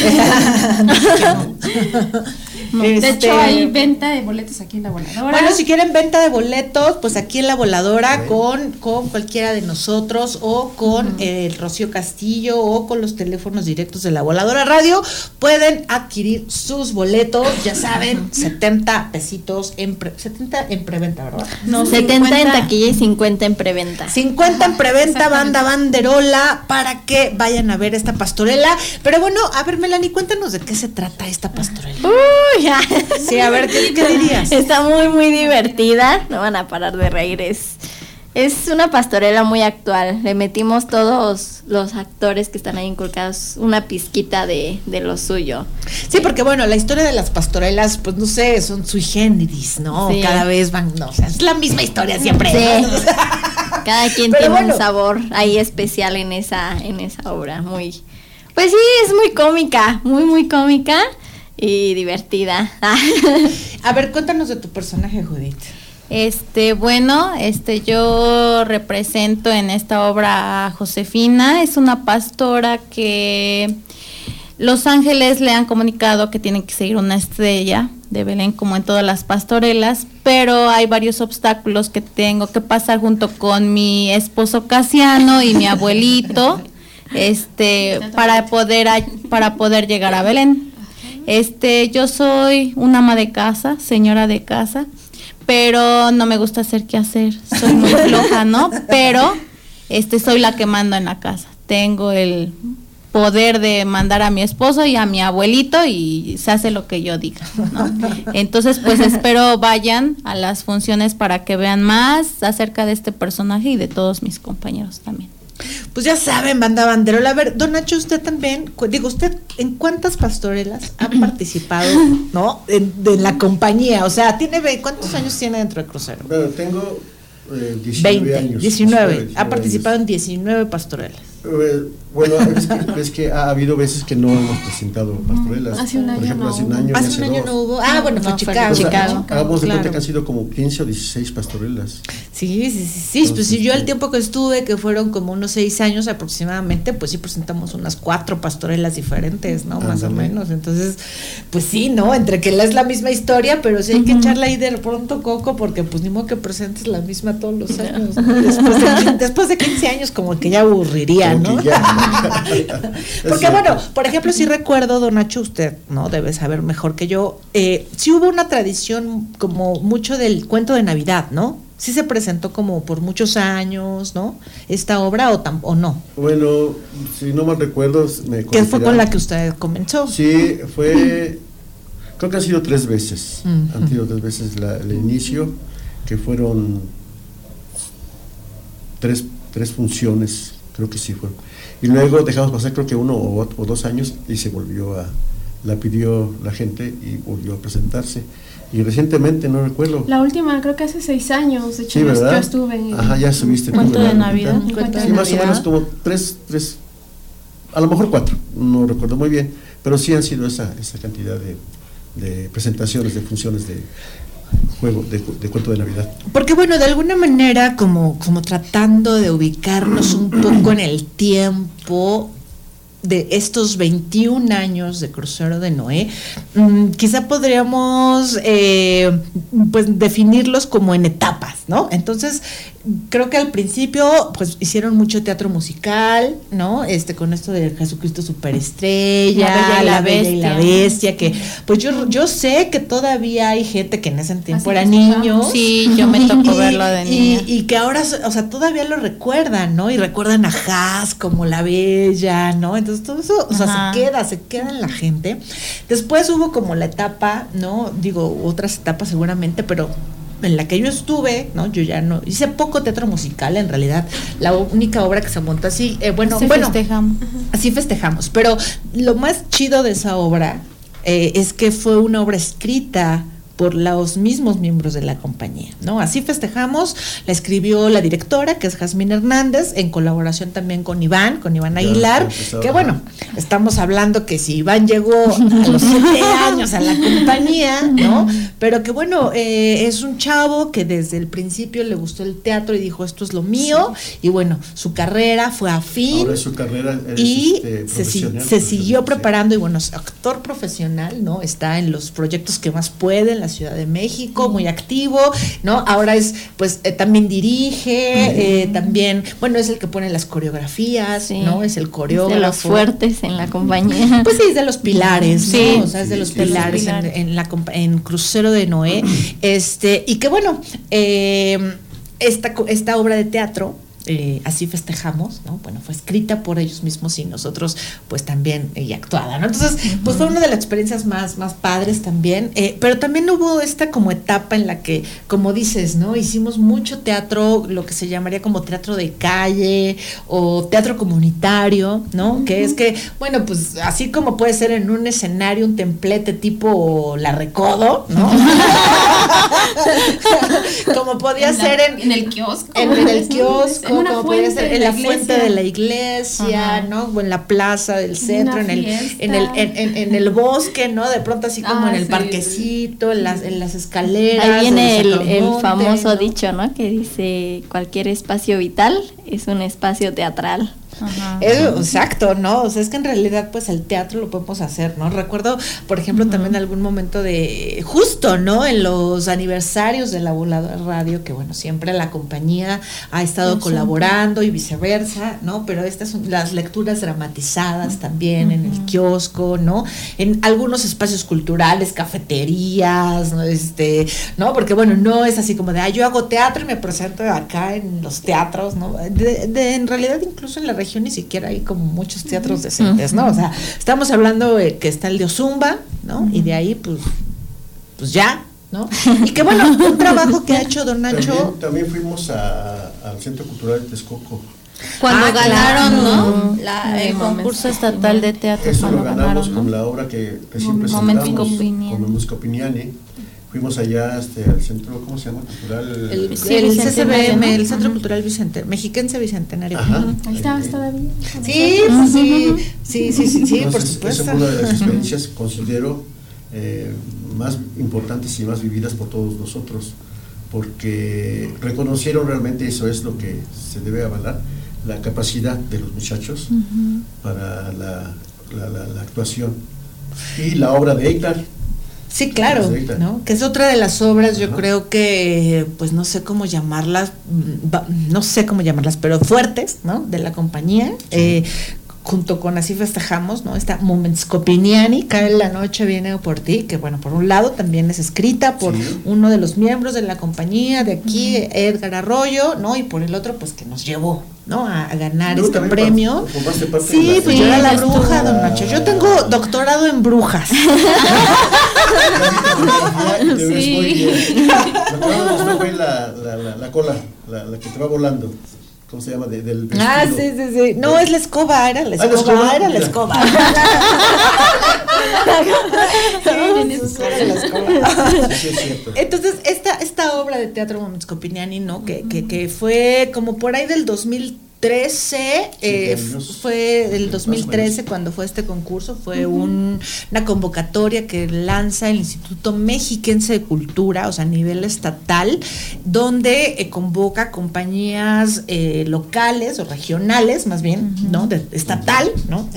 No, de hecho, hay venta de boletos aquí en La Voladora. Bueno, si quieren venta de boletos, pues aquí en La Voladora, con cualquiera de nosotros, o con el Rocío Castillo, o con los teléfonos directos de La Voladora Radio, pueden adquirir sus boletos, ya saben, 70 pesitos 70 en preventa, ¿verdad? No, 70 en taquilla y 50 en preventa. 50 en preventa, Banda Banderola, para que vayan a ver esta pastorela. Pero bueno, a ver, Melanie, cuéntanos de qué se trata esta pastorela. Ya. Sí, a ver, ¿qué dirías? Está muy divertida, no van a parar de reír, es una pastorela muy actual. Le metimos todos los actores que están ahí inculcados una pizquita de lo suyo. Sí, porque bueno, la historia de las pastorelas, pues no sé, son sui generis, ¿no? Sí. Cada vez van, no, o sea, es la misma historia siempre. Sí. ¿No? Cada quien tiene un sabor ahí especial en esa obra. Pues sí, es muy cómica, muy cómica y divertida. A ver, cuéntanos de tu personaje, Judith. Yo represento en esta obra a Josefina. Es una pastora que los ángeles le han comunicado que tiene que seguir una estrella de Belén, como en todas las pastorelas, pero hay varios obstáculos que tengo que pasar junto con mi esposo Casiano y mi abuelito, para poder llegar a Belén. Yo soy una ama de casa, señora de casa, pero no me gusta hacer qué hacer, soy muy floja, ¿no? Pero soy la que manda en la casa. Tengo el poder de mandar a mi esposo y a mi abuelito y se hace lo que yo diga, ¿no? Entonces, pues espero vayan a las funciones para que vean más acerca de este personaje y de todos mis compañeros también. Pues ya saben, Banda Banderola. A ver, don Nacho, usted también, ¿usted en cuántas pastorelas ha participado, no? De la compañía, o sea, ¿cuántos años tiene dentro del crucero? Bueno, tengo 19 años. 19, ha participado en 19 pastorelas. Bueno, es que ha habido veces que no hemos presentado pastorelas. Hace un año. Por ejemplo, no hace un año. Hace un año no hubo. Ah, bueno, fue Chicago. Hagamos de cuenta que han sido como 15 o 16 pastorelas. Sí. Entonces, pues si yo el tiempo que estuve, que fueron como unos 6 años aproximadamente, pues sí presentamos unas 4 pastorelas diferentes, ¿no? Más o menos. Entonces, pues sí, ¿no? Entre que es la misma historia, pero sí hay que echarla ahí de pronto coco, porque pues ni modo que presentes la misma todos los años, ¿no? Después de 15 años como que ya aburriría, ¿no? Porque bueno, por ejemplo, sí recuerdo, don Nacho, usted, ¿no? Debe saber mejor que yo, sí hubo una tradición como mucho del cuento de Navidad, ¿no? Sí se presentó como por muchos años, ¿no? Esta obra o no. Bueno, si no mal recuerdo, ¿qué fue con la que usted comenzó? Sí, creo que han sido 3 veces. Han sido 3 veces el inicio, que fueron 3 funciones, creo que sí fueron. Y luego dejamos pasar creo que 1 o 2 años y se volvió la pidió la gente y volvió a presentarse. Y recientemente, no recuerdo. La última creo que hace 6 años, de hecho, sí, yo estuve en... Ajá, ya subiste. Cuento de Navidad. Sí, más o menos como 3, a lo mejor 4, no recuerdo muy bien, pero sí han sido esa cantidad de presentaciones, de funciones de juego, de cuento de Navidad. Porque bueno, de alguna manera como tratando de ubicarnos un poco en el tiempo de estos 21 años de Crucero de Noé, quizá podríamos pues definirlos como en etapas, ¿no? Entonces, creo que al principio pues hicieron mucho teatro musical, ¿no? Con esto de Jesucristo Superestrella, La Bella y la Bestia, que pues yo sé que todavía hay gente que en ese tiempo era niños. Sí, yo me tocó verlo de niña. Y que ahora, o sea, todavía lo recuerdan, ¿no? Y recuerdan a Haas como la Bella, ¿no? Entonces todo eso, o sea, se queda en la gente. Después hubo como la etapa, ¿no? Digo, otras etapas seguramente, pero en la que yo estuve, ¿no? Yo ya no hice poco teatro musical, en realidad la única obra que se montó así, así festejamos, pero lo más chido de esa obra es que fue una obra escrita por los mismos miembros de la compañía, ¿no? Así festejamos, la escribió la directora, que es Jazmín Hernández, en colaboración también con Iván Aguilar, que bueno, estamos hablando que si Iván llegó a los 7 años a la compañía, ¿no? Pero que bueno, es un chavo que desde el principio le gustó el teatro y dijo, esto es lo mío, y bueno, su carrera fue afín. Ahora su carrera es y se siguió preparando, y bueno, es actor profesional, ¿no? Está en los proyectos que más puede, en la Ciudad de México, muy activo, ¿no? Ahora es, pues, también dirige, también, bueno, es el que pone las coreografías, ¿no? Es el coreógrafo. De los fuertes en la compañía. Pues sí, es de los pilares, ¿no? Sí, o sea, es de los pilares en Crucero de Noé, y que bueno, esta obra de teatro, así festejamos, ¿no? Bueno, fue escrita por ellos mismos y nosotros pues también y actuada, ¿no? Entonces, pues fue una de las experiencias más padres también, pero también hubo esta como etapa en la que, como dices, ¿no? Hicimos mucho teatro, lo que se llamaría como teatro de calle o teatro comunitario, ¿no? Que es que, bueno, pues así como puede ser en un escenario, un templete tipo La Recodo, ¿no? Como podía ser en el kiosco. En el kiosco, como podría ser en la fuente de la iglesia, ¿no? O en la plaza del centro, en el bosque, ¿no? De pronto así como en el parquecito, en las escaleras. Ahí viene el famoso dicho, ¿no? Que dice, cualquier espacio vital es un espacio teatral. Exacto, ¿no? O sea, es que en realidad pues el teatro lo podemos hacer, ¿no? Recuerdo, por ejemplo, también algún momento de, justo, ¿no? En los aniversarios de La Voladora Radio, que bueno, siempre la compañía ha estado colaborando y viceversa, ¿no? Pero estas son las lecturas dramatizadas también en el kiosco, ¿no? En algunos espacios culturales, cafeterías, ¿no? ¿No? Porque bueno, no es así como de, yo hago teatro y me presento acá en los teatros, ¿no? En realidad incluso en la región ni siquiera hay como muchos teatros decentes, ¿no? O sea, estamos hablando que está el de Ozumba, ¿no? Y de ahí, pues ya, ¿no? Y que bueno, un trabajo que ha hecho don Nacho. También fuimos al Centro Cultural de Texcoco. Cuando ganaron, ¿no? El concurso estatal de teatro. Eso lo ganamos con la obra que siempre presentamos, con Música Opiniani, fuimos allá al centro, ¿cómo se llama? Cultural. El CCBM, el Centro Cultural Mexiquense Bicentenario. Ahí está David. Sí, Entonces, por supuesto. Esa fue una de las experiencias, considero, más importantes y más vividas por todos nosotros, porque reconocieron realmente, eso es lo que se debe avalar, la capacidad de los muchachos para la actuación. Y la obra de Eitar. Sí, claro, ¿no? Que es otra de las obras, yo creo que, pues no sé cómo llamarlas, pero fuertes, ¿no? De la compañía. Sí. Junto con Así Festejamos, ¿no? Esta Momentscopiniani, Cae la Noche Viene por Ti, que bueno, por un lado también es escrita por uno de los miembros de la compañía de aquí, Edgar Arroyo, ¿no? Y por el otro, pues que nos llevó, ¿no? A ganar este premio. Sí, pues yo era la bruja, don Nacho. Yo tengo doctorado en brujas. La cola, la que te va volando. ¿Cómo se llama? Del sí. No, es la escoba, era la escoba. Entonces, esta obra de teatro Momentscopiniani, ¿no? Que fue como por ahí del 2013, fue el 2013 cuando fue este concurso, fue una convocatoria que lanza el Instituto Mexiquense de Cultura, o sea, a nivel estatal, donde convoca compañías locales o regionales, más bien, ¿no? Estatal, ¿no?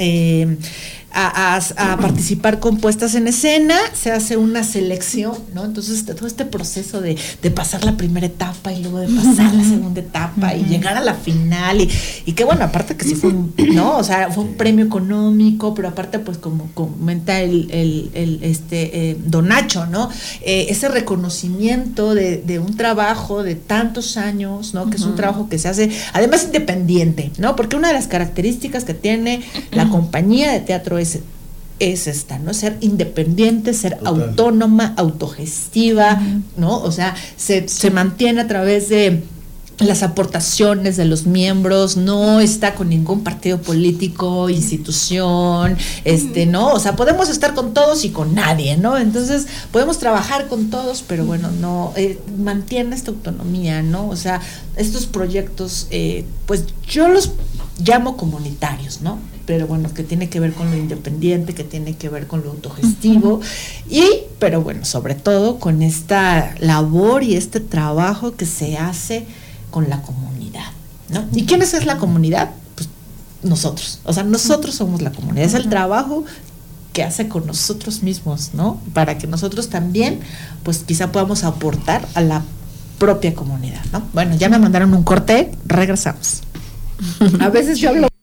A participar con puestas en escena, se hace una selección, ¿no? Entonces todo este proceso de pasar la primera etapa y luego de pasar la segunda etapa y llegar a la final y que bueno, aparte que sí fue ¿no? O sea, fue un premio económico, pero aparte pues como comenta don Nacho, ¿no? Ese reconocimiento de un trabajo de tantos años, ¿no? Que es un trabajo que se hace además independiente, ¿no? Porque una de las características que tiene la compañía de teatro es esta, ¿no? Ser independiente, ser autónoma, autogestiva, ¿no? O sea, se mantiene a través de las aportaciones de los miembros, no está con ningún partido político, institución, ¿no? O sea, podemos estar con todos y con nadie, ¿no? Entonces, podemos trabajar con todos, pero bueno, no, mantiene esta autonomía, ¿no? O sea, estos proyectos, pues yo los llamo comunitarios, ¿no? Pero bueno, que tiene que ver con lo independiente, que tiene que ver con lo autogestivo pero bueno, sobre todo con esta labor y este trabajo que se hace con la comunidad, ¿no? ¿Y quiénes es la comunidad? Pues nosotros, o sea, nosotros somos la comunidad, es el trabajo que hace con nosotros mismos, ¿no? Para que nosotros también, pues quizá podamos aportar a la propia comunidad, ¿no? Bueno, ya me mandaron un corte, regresamos. A veces yo hablo.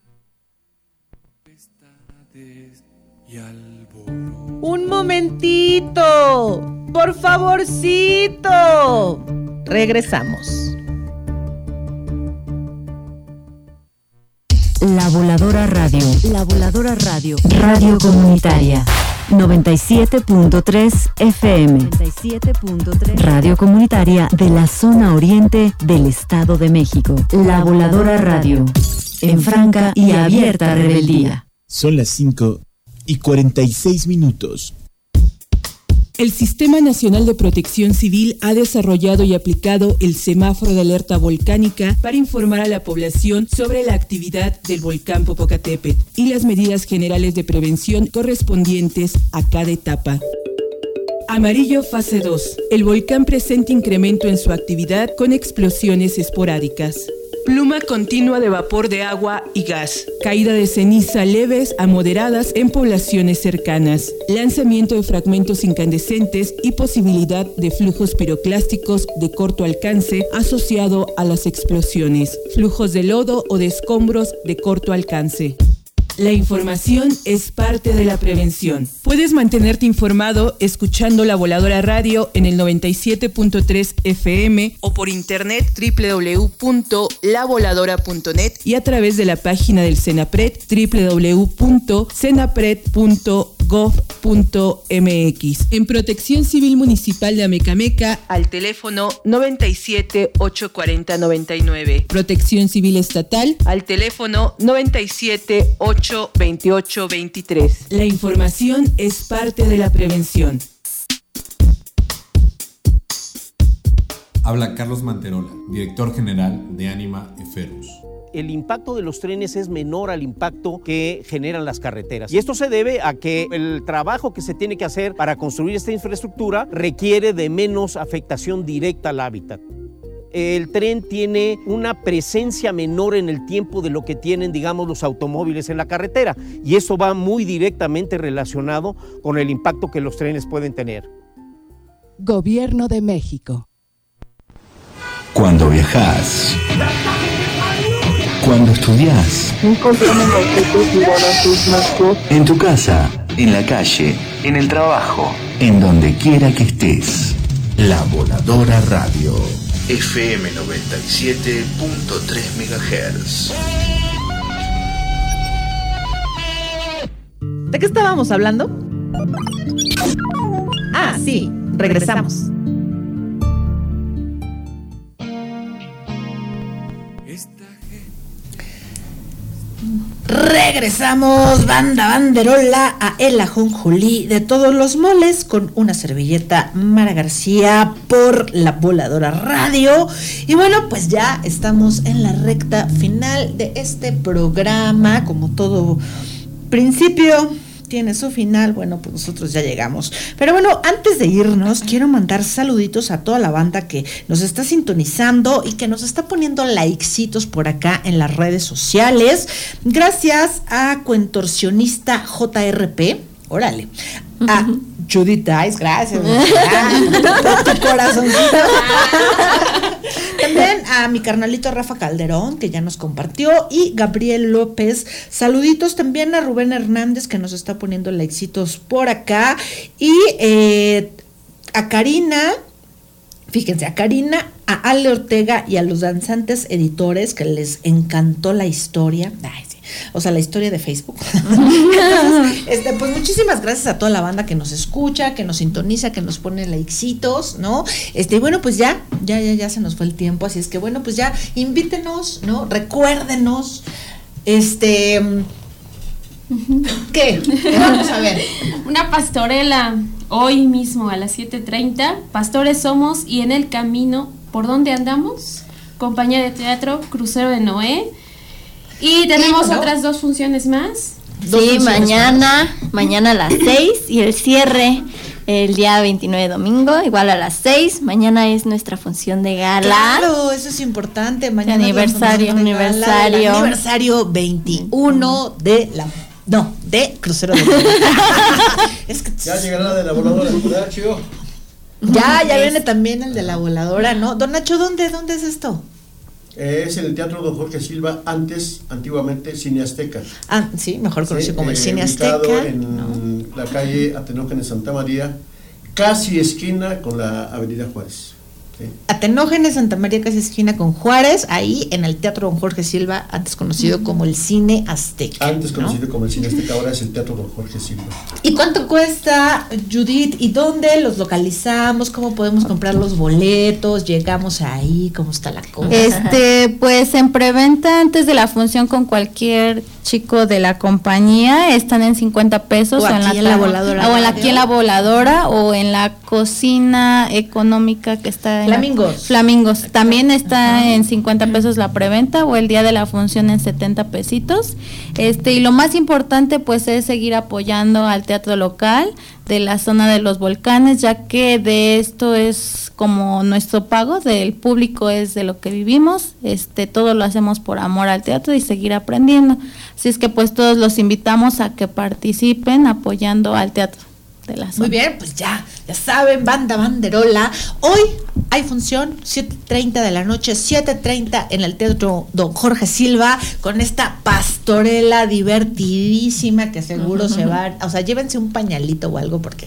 Un momentito, por favorcito. Regresamos. La Voladora Radio. La Voladora Radio. Radio comunitaria. 97.3 FM. 97.3. Radio comunitaria de la zona oriente del Estado de México. La Voladora Radio. En franca y abierta rebeldía. Son las 5:46. El Sistema Nacional de Protección Civil ha desarrollado y aplicado el semáforo de alerta volcánica para informar a la población sobre la actividad del volcán Popocatépetl y las medidas generales de prevención correspondientes a cada etapa. Amarillo fase 2. El volcán presenta incremento en su actividad con explosiones esporádicas. Pluma continua de vapor de agua y gas. Caída de ceniza leves a moderadas en poblaciones cercanas. Lanzamiento de fragmentos incandescentes y posibilidad de flujos piroclásticos de corto alcance asociado a las explosiones. Flujos de lodo o de escombros de corto alcance. La información es parte de la prevención. Puedes mantenerte informado escuchando La Voladora Radio en el 97.3 FM o por internet www.lavoladora.net y a través de la página del Senapred www.senapred.gov.mx. En Protección Civil Municipal de Amecameca al teléfono 97 840 99. Protección Civil Estatal al teléfono 97 828 23. La información es parte de la prevención. Habla Carlos Manterola, director general de Anima Eferus. El impacto de los trenes es menor al impacto que generan las carreteras. Y esto se debe a que el trabajo que se tiene que hacer para construir esta infraestructura requiere de menos afectación directa al hábitat. El tren tiene una presencia menor en el tiempo de lo que tienen, digamos, los automóviles en la carretera. Y eso va muy directamente relacionado con el impacto que los trenes pueden tener. Gobierno de México. Cuando viajas, cuando estudias, en tu casa, en la calle, en el trabajo, en donde quiera que estés. La Voladora Radio, FM 97.3 MHz. ¿De qué estábamos hablando? Ah, sí, regresamos. Regresamos, banda banderola, a El Ajonjolí de todos los moles, con una servilleta Mara García por La Voladora Radio. Y bueno, pues ya estamos en la recta final de este programa. Como todo principio tiene su final, bueno, pues nosotros ya llegamos. Pero bueno, antes de irnos, quiero mandar saluditos a toda la banda que nos está sintonizando y que nos está poniendo likecitos por acá en las redes sociales. Gracias a Cuentorsionista JRP, órale, a Judith Dice, gracias. Por tu corazoncito. También a mi carnalito Rafa Calderón, que ya nos compartió, y Gabriel López. Saluditos también a Rubén Hernández, que nos está poniendo likecitos por acá. Y a Karina, fíjense, a Karina, a Ale Ortega y a los danzantes editores, que les encantó la historia. Ay, sí. O sea, la historia de Facebook. Entonces, pues muchísimas gracias a toda la banda que nos escucha, que nos sintoniza, que nos pone likecitos, ¿no? Bueno, pues ya se nos fue el tiempo, así es que bueno, pues ya invítenos, ¿no? Recuérdenos, ¿qué? Vamos a ver. Una pastorela hoy mismo a las 7:30. Pastores somos y en el camino, ¿por dónde andamos? Compañía de teatro Crucero de Noé. Y tenemos otras 2 funciones más. Sí, mañana a las 6 y el cierre el día 29 domingo, igual a las 6. Mañana es nuestra función de gala. Claro, eso es importante. Mañana aniversario 21 de Crucero de Noé. Es que ya llegará la de la voladora, ¿verdad, Chío? Ya viene también el de la voladora, ¿no? Don Nacho, ¿dónde es esto? Es en el Teatro Don Jorge Silva, antiguamente Cine Azteca. Ah, sí, mejor conocido como el Cine Azteca. En la calle Atenógenes Santa María, casi esquina con la Avenida Juárez. ¿Sí? Atenógenes Santa María, casi esquina con Juárez, ahí en el Teatro Don Jorge Silva, antes conocido como el Cine Azteca. Antes conocido como el Cine Azteca, ahora es el Teatro Don Jorge Silva. ¿Y cuánto cuesta, Judith? ¿Y dónde los localizamos? ¿Cómo podemos comprar los boletos? ¿Llegamos ahí? ¿Cómo está la cosa? Pues en preventa antes de la función con cualquier chico de la compañía están en 50 pesos. O aquí en la voladora. O aquí en la voladora o en la cocina económica que está en Flamingos. También está en 50 pesos la preventa o el día de la función en 70 pesitos. Y lo más importante pues es seguir apoyando al teatro local de la zona de los volcanes, ya que de esto es como nuestro pago del público, es de lo que vivimos. Todo lo hacemos por amor al teatro y seguir aprendiendo. Así es que pues todos los invitamos a que participen apoyando al teatro de la zona. Muy bien, pues ya saben, banda banderola, hoy hay función 7:30 de la noche, 7:30 en el Teatro Don Jorge Silva, con esta pastorela divertidísima que seguro se van, o sea, llévense un pañalito o algo porque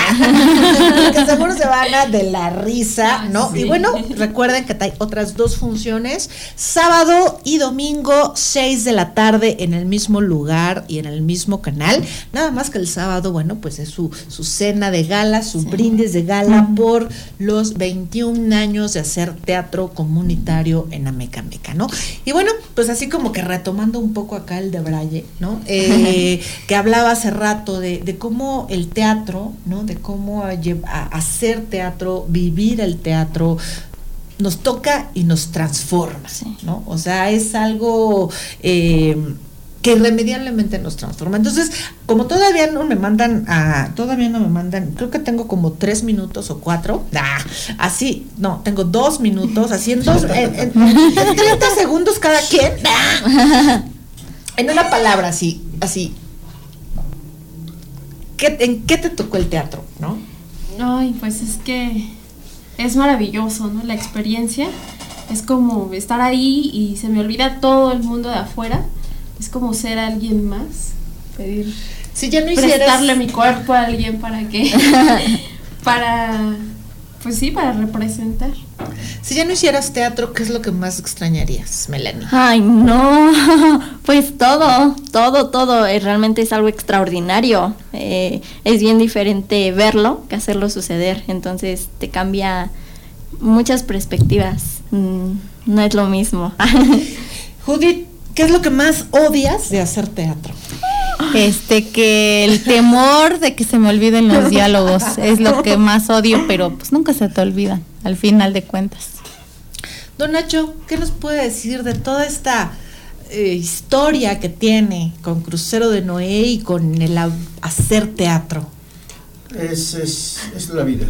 seguro se van a de la risa, ¿no? Sí. Y bueno, recuerden que hay otras 2 funciones, sábado y domingo, 6 de la tarde en el mismo lugar y en el mismo canal, nada más que el sábado, bueno, pues es su cena de gala, su brindis de gala por los 21 años de hacer teatro comunitario en Amecameca, ¿no? Y bueno, pues así como que retomando un poco acá el de Braille, ¿no? Que hablaba hace rato de cómo el teatro, ¿no? De cómo hacer teatro, vivir el teatro, nos toca y nos transforma, ¿no? O sea, es algo que irremediablemente nos transforma. Entonces, como todavía no me mandan, creo que tengo como 3 minutos o 4, así, no, tengo 2 minutos, así en 30 segundos cada quien, en una palabra, así. ¿En qué te tocó el teatro, no? Ay, pues es que es maravilloso, ¿no? La experiencia es como estar ahí y se me olvida todo el mundo de afuera. Es como ser alguien más, pedir, si ya no prestarle mi cuerpo a alguien para representar. Si ya no hicieras teatro, ¿qué es lo que más extrañarías, Melanie? Ay, no, pues todo, realmente es algo extraordinario. Es bien diferente verlo que hacerlo suceder, entonces te cambia muchas perspectivas, no es lo mismo. Judith, ¿qué es lo que más odias de hacer teatro? Que el temor de que se me olviden los diálogos es lo que más odio, pero pues nunca se te olvida, al final de cuentas. Don Nacho, ¿qué nos puede decir de toda esta historia que tiene con Crucero de Noé y con el hacer teatro? Es la vida,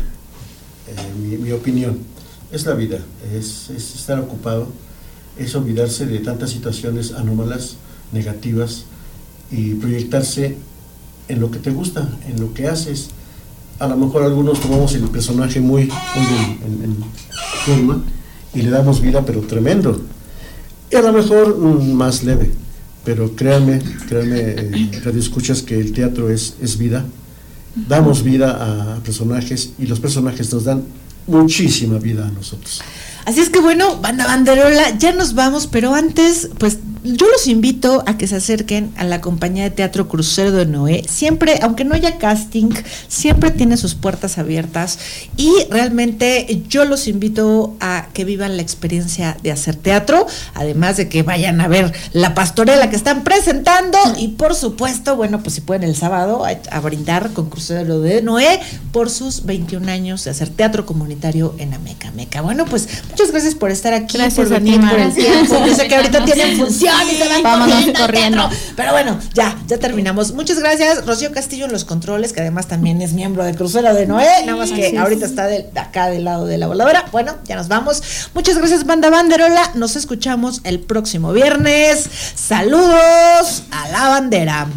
mi opinión, es la vida, es estar ocupado, es olvidarse de tantas situaciones anómalas, negativas, y proyectarse en lo que te gusta, en lo que haces. A lo mejor algunos tomamos el personaje muy en forma y le damos vida, pero tremendo, y a lo mejor más leve, pero créanme, radio escuchas, que el teatro es vida. Damos vida a personajes y los personajes nos dan muchísima vida a nosotros. Así es que bueno, Banda Banderola, ya nos vamos, pero antes, pues yo los invito a que se acerquen a la compañía de teatro Crucero de Noé. Siempre, aunque no haya casting, siempre tiene sus puertas abiertas y realmente yo los invito a que vivan la experiencia de hacer teatro, además de que vayan a ver la pastorela que están presentando y por supuesto, bueno, pues si pueden el sábado a brindar con Crucero de Noé por sus 21 años de hacer teatro comunitario en Amecameca. Bueno, pues muchas gracias por estar aquí, gracias por venir, por el tiempo. Yo sé que ahorita tienen función y se van corriendo. Pero bueno, ya terminamos. Muchas gracias, Rocío Castillo en los controles, que además también es miembro de Crucero de Noé, nada más que ahorita está acá del lado de la voladora. Bueno, ya nos vamos. Muchas gracias, Banda Banderola. Nos escuchamos el próximo viernes. Saludos a la bandera.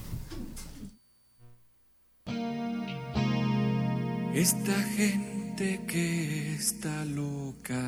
Esta gente que está loca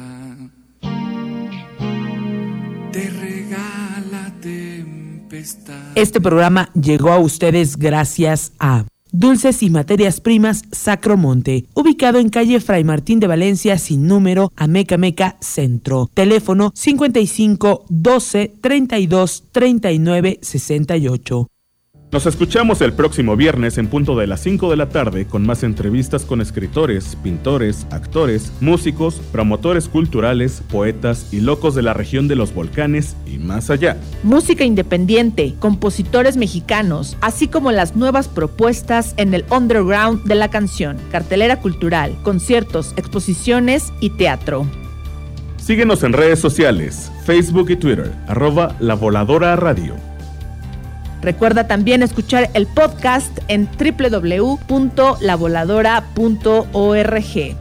te regala tempestad. Este programa llegó a ustedes gracias a Dulces y Materias Primas Sacromonte, ubicado en calle Fray Martín de Valencia sin número, Amecameca Centro. Teléfono 55 12 32 39 68. Nos escuchamos el próximo viernes en punto de las 5 de la tarde con más entrevistas con escritores, pintores, actores, músicos, promotores culturales, poetas y locos de la región de los volcanes y más allá. Música independiente, compositores mexicanos, así como las nuevas propuestas en el underground de la canción, cartelera cultural, conciertos, exposiciones y teatro. Síguenos en redes sociales, Facebook y Twitter, @lavoladora_radio. Recuerda también escuchar el podcast en www.lavoladora.org.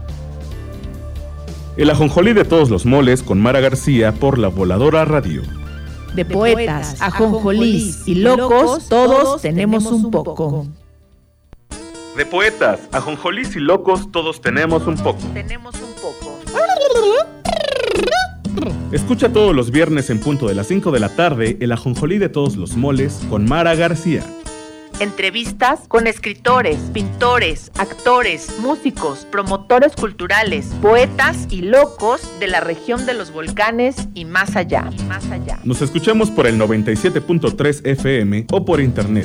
El ajonjolí de todos los moles con Mara García por La Voladora Radio. De poetas, ajonjolís y locos, todos tenemos un poco. De poetas, ajonjolís y locos, todos tenemos un poco. Escucha todos los viernes en punto de las 5 de la tarde el ajonjolí de todos los moles con Mara García. Entrevistas con escritores, pintores, actores, músicos, promotores culturales, poetas y locos de la región de los volcanes y más allá. Nos escuchamos por el 97.3 FM o por internet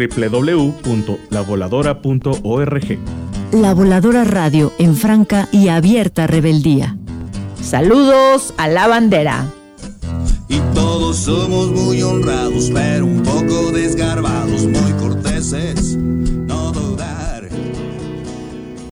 www.lavoladora.org. La Voladora Radio en franca y abierta rebeldía. Saludos a la bandera. Y todos somos muy honrados, pero un poco desgarbados, muy corteses.